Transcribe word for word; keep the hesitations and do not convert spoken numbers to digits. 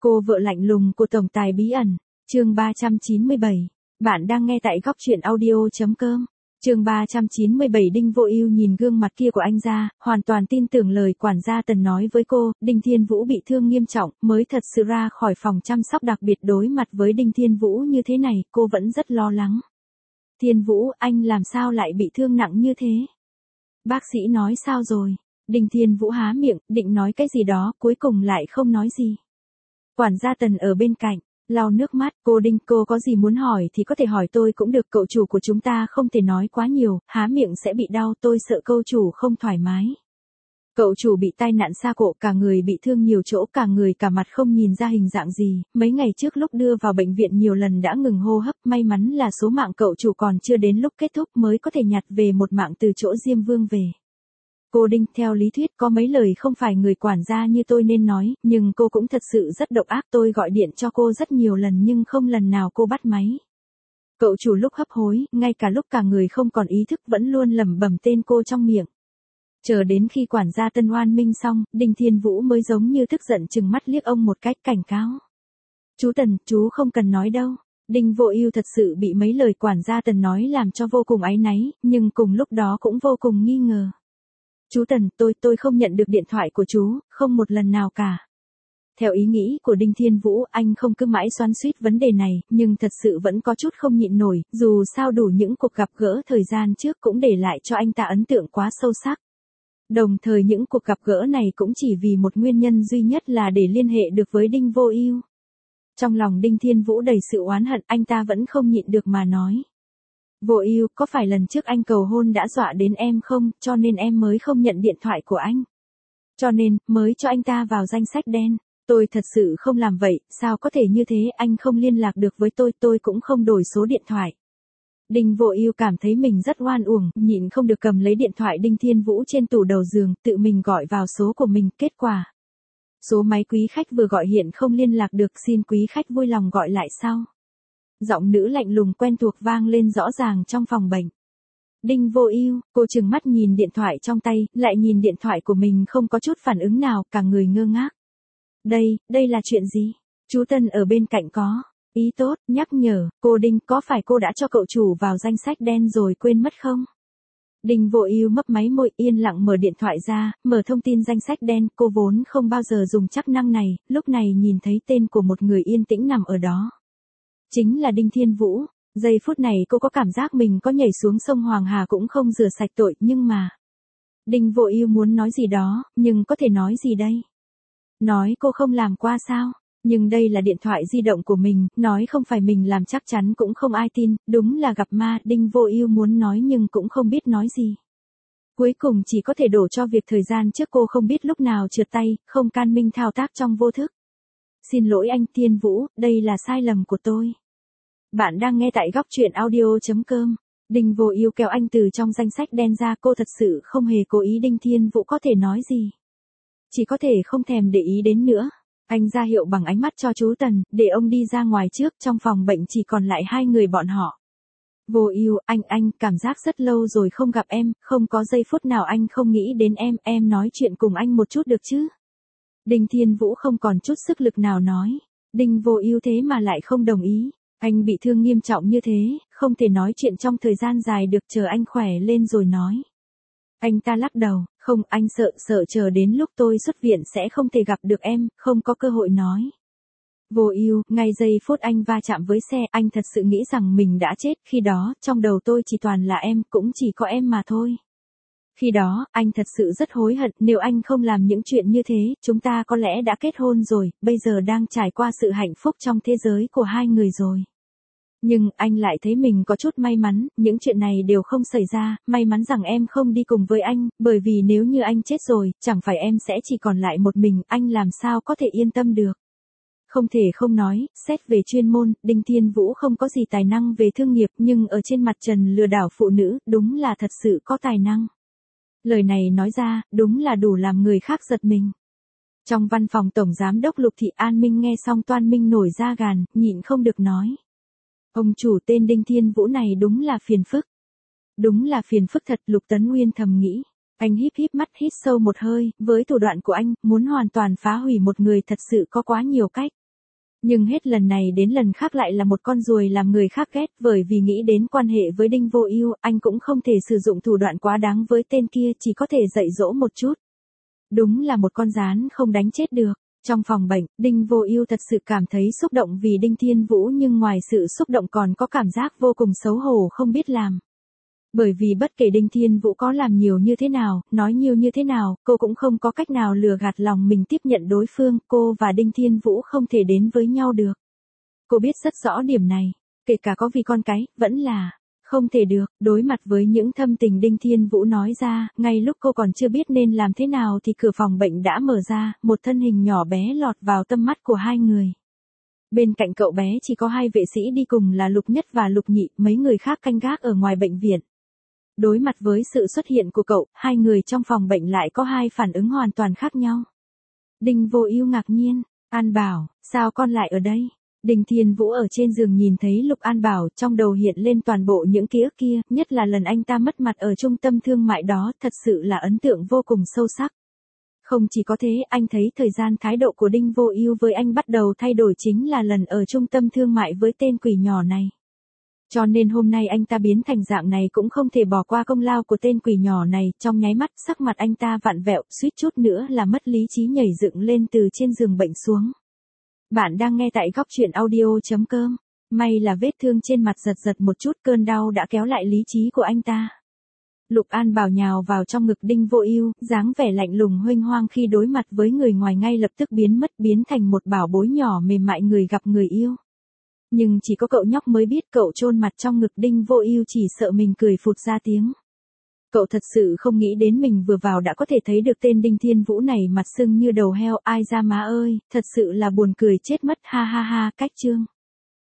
Cô vợ lạnh lùng của tổng tài bí ẩn, chương ba trăm chín mươi bảy. Bạn đang nghe tại góc truyện audio.com. Chương ba trăm chín mươi bảy. Đinh Vô Ưu nhìn gương mặt kia của anh ra, hoàn toàn tin tưởng lời quản gia Tần nói với cô. Đinh Thiên Vũ bị thương nghiêm trọng, mới thật sự ra khỏi phòng chăm sóc đặc biệt. Đối mặt với Đinh Thiên Vũ như thế này, cô vẫn rất lo lắng. Thiên Vũ, anh làm sao lại bị thương nặng như thế? Bác sĩ nói sao rồi? Đinh Thiên Vũ há miệng, định nói cái gì đó, cuối cùng lại không nói gì. Quản gia Tần ở bên cạnh, lau nước mắt. Cô Đinh, cô có gì muốn hỏi thì có thể hỏi tôi cũng được. Cậu chủ của chúng ta không thể nói quá nhiều, há miệng sẽ bị đau. Tôi sợ cậu chủ không thoải mái. Cậu chủ bị tai nạn xa cộ, cả người bị thương nhiều chỗ, cả người cả mặt không nhìn ra hình dạng gì. Mấy ngày trước lúc đưa vào bệnh viện nhiều lần đã ngừng hô hấp. May mắn là số mạng cậu chủ còn chưa đến lúc kết thúc mới có thể nhặt về một mạng từ chỗ Diêm Vương về. Cô Đinh, theo lý thuyết có mấy lời không phải người quản gia như tôi nên nói, nhưng cô cũng thật sự rất độc ác. Tôi gọi điện cho cô rất nhiều lần nhưng không lần nào cô bắt máy. Cậu chủ lúc hấp hối, ngay cả lúc cả người không còn ý thức vẫn luôn lẩm bẩm tên cô trong miệng. Chờ đến khi quản gia Tân oan minh xong, Đinh Thiên Vũ mới giống như tức giận trừng mắt liếc ông một cách cảnh cáo. Chú Tần, chú không cần nói đâu. Đinh Vô Ưu thật sự bị mấy lời quản gia Tần nói làm cho vô cùng áy náy, nhưng cùng lúc đó cũng vô cùng nghi ngờ. Chú Tần, tôi, tôi không nhận được điện thoại của chú, không một lần nào cả. Theo ý nghĩ của Đinh Thiên Vũ, anh không cứ mãi xoắn xuýt vấn đề này, nhưng thật sự vẫn có chút không nhịn nổi, dù sao đủ những cuộc gặp gỡ thời gian trước cũng để lại cho anh ta ấn tượng quá sâu sắc. Đồng thời những cuộc gặp gỡ này cũng chỉ vì một nguyên nhân duy nhất là để liên hệ được với Đinh Vô Ưu. Trong lòng Đinh Thiên Vũ đầy sự oán hận, anh ta vẫn không nhịn được mà nói. Vô Ưu, có phải lần trước anh cầu hôn đã dọa đến em không, cho nên em mới không nhận điện thoại của anh? Cho nên, mới cho anh ta vào danh sách đen. Tôi thật sự không làm vậy, sao có thể như thế, anh không liên lạc được với tôi, tôi cũng không đổi số điện thoại. Đinh Vô Ưu cảm thấy mình rất oan uổng, nhịn không được cầm lấy điện thoại Đinh Thiên Vũ trên tủ đầu giường, tự mình gọi vào số của mình, kết quả. Số máy quý khách vừa gọi hiện không liên lạc được, xin quý khách vui lòng gọi lại sau. Giọng nữ lạnh lùng quen thuộc vang lên rõ ràng trong phòng bệnh. Đinh Vô Ưu, cô trừng mắt nhìn điện thoại trong tay, lại nhìn điện thoại của mình không có chút phản ứng nào, cả người ngơ ngác. Đây, đây là chuyện gì? Chú Tân ở bên cạnh có ý tốt, nhắc nhở, cô Đinh, có phải cô đã cho cậu chủ vào danh sách đen rồi quên mất không? Đinh Vô Ưu mấp máy môi, yên lặng mở điện thoại ra, mở thông tin danh sách đen. Cô vốn không bao giờ dùng chức năng này, lúc này nhìn thấy tên của một người yên tĩnh nằm ở đó. Chính là Đinh Thiên Vũ. Giây phút này cô có cảm giác mình có nhảy xuống sông Hoàng Hà cũng không rửa sạch tội, nhưng mà... Đinh Vô Ưu muốn nói gì đó, nhưng có thể nói gì đây? Nói cô không làm qua sao? Nhưng đây là điện thoại di động của mình, nói không phải mình làm chắc chắn cũng không ai tin, đúng là gặp ma. Đinh Vô Ưu muốn nói nhưng cũng không biết nói gì. Cuối cùng chỉ có thể đổ cho việc thời gian trước cô không biết lúc nào trượt tay, không can minh thao tác trong vô thức. Xin lỗi anh Thiên Vũ, đây là sai lầm của tôi. Bạn đang nghe tại góc truyện audio.com. Đinh Vô Ưu kéo anh từ trong danh sách đen ra, cô thật sự không hề cố ý. Đinh Thiên Vũ có thể nói gì? Chỉ có thể không thèm để ý đến nữa. Anh ra hiệu bằng ánh mắt cho chú Tần, để ông đi ra ngoài trước, trong phòng bệnh chỉ còn lại hai người bọn họ. Vô Ưu, anh, anh, cảm giác rất lâu rồi không gặp em, không có giây phút nào anh không nghĩ đến em, em nói chuyện cùng anh một chút được chứ? Đinh Thiên Vũ không còn chút sức lực nào nói. Đinh Vô Ưu thế mà lại không đồng ý. Anh bị thương nghiêm trọng như thế, không thể nói chuyện trong thời gian dài được, chờ anh khỏe lên rồi nói. Anh ta lắc đầu, không, anh sợ, sợ chờ đến lúc tôi xuất viện sẽ không thể gặp được em, không có cơ hội nói. Vô Ưu, ngay giây phút anh va chạm với xe, anh thật sự nghĩ rằng mình đã chết, khi đó, trong đầu tôi chỉ toàn là em, cũng chỉ có em mà thôi. Khi đó, anh thật sự rất hối hận, nếu anh không làm những chuyện như thế, chúng ta có lẽ đã kết hôn rồi, bây giờ đang trải qua sự hạnh phúc trong thế giới của hai người rồi. Nhưng, anh lại thấy mình có chút may mắn, những chuyện này đều không xảy ra, may mắn rằng em không đi cùng với anh, bởi vì nếu như anh chết rồi, chẳng phải em sẽ chỉ còn lại một mình, anh làm sao có thể yên tâm được. Không thể không nói, xét về chuyên môn, Đinh Thiên Vũ không có gì tài năng về thương nghiệp, nhưng ở trên mặt trần lừa đảo phụ nữ, đúng là thật sự có tài năng. Lời này nói ra, đúng là đủ làm người khác giật mình. Trong văn phòng Tổng Giám đốc Lục Thị, An Minh nghe xong toan minh nổi da gàn, nhịn không được nói. Ông chủ tên Đinh Thiên Vũ này đúng là phiền phức. Đúng là phiền phức thật, Lục Tấn Nguyên thầm nghĩ. Anh híp híp mắt, hít sâu một hơi, với thủ đoạn của anh, muốn hoàn toàn phá hủy một người thật sự có quá nhiều cách. Nhưng hết lần này đến lần khác lại là một con ruồi làm người khác ghét, bởi vì nghĩ đến quan hệ với Đinh Vô Ưu, anh cũng không thể sử dụng thủ đoạn quá đáng với tên kia, chỉ có thể dạy dỗ một chút. Đúng là một con gián không đánh chết được. Trong phòng bệnh, Đinh Vô Ưu thật sự cảm thấy xúc động vì Đinh Thiên Vũ, nhưng ngoài sự xúc động còn có cảm giác vô cùng xấu hổ không biết làm. Bởi vì bất kể Đinh Thiên Vũ có làm nhiều như thế nào, nói nhiều như thế nào, cô cũng không có cách nào lừa gạt lòng mình tiếp nhận đối phương, cô và Đinh Thiên Vũ không thể đến với nhau được. Cô biết rất rõ điểm này, kể cả có vì con cái, vẫn là không thể được. Đối mặt với những thâm tình Đinh Thiên Vũ nói ra, ngay lúc cô còn chưa biết nên làm thế nào thì cửa phòng bệnh đã mở ra, một thân hình nhỏ bé lọt vào tầm mắt của hai người. Bên cạnh cậu bé chỉ có hai vệ sĩ đi cùng là Lục Nhất và Lục Nhị, mấy người khác canh gác ở ngoài bệnh viện. Đối mặt với sự xuất hiện của cậu, hai người trong phòng bệnh lại có hai phản ứng hoàn toàn khác nhau. Đinh Vô Ưu ngạc nhiên, An Bảo, sao con lại ở đây? Đinh Thiên Vũ ở trên giường nhìn thấy Lục An Bảo, trong đầu hiện lên toàn bộ những ký ức kia, nhất là lần anh ta mất mặt ở trung tâm thương mại đó, thật sự là ấn tượng vô cùng sâu sắc. Không chỉ có thế, anh thấy thời gian thái độ của Đinh Vô Ưu với anh bắt đầu thay đổi chính là lần ở trung tâm thương mại với tên quỷ nhỏ này. Cho nên hôm nay anh ta biến thành dạng này cũng không thể bỏ qua công lao của tên quỷ nhỏ này, trong nháy mắt sắc mặt anh ta vặn vẹo, suýt chút nữa là mất lý trí nhảy dựng lên từ trên giường bệnh xuống. Bạn đang nghe tại góc truyện audio chấm com. May là vết thương trên mặt giật giật một chút, cơn đau đã kéo lại lý trí của anh ta. Lục An Bảo nhào vào trong ngực Đinh Vô Ưu, dáng vẻ lạnh lùng huênh hoang khi đối mặt với người ngoài ngay lập tức biến mất, biến thành một bảo bối nhỏ mềm mại người gặp người yêu. Nhưng chỉ có cậu nhóc mới biết, cậu chôn mặt trong ngực Đinh Vô Ưu chỉ sợ mình cười phụt ra tiếng. Cậu thật sự không nghĩ đến mình vừa vào đã có thể thấy được tên Đinh Thiên Vũ này mặt sưng như đầu heo, ai ra má ơi, thật sự là buồn cười chết mất, ha ha ha, cách chương.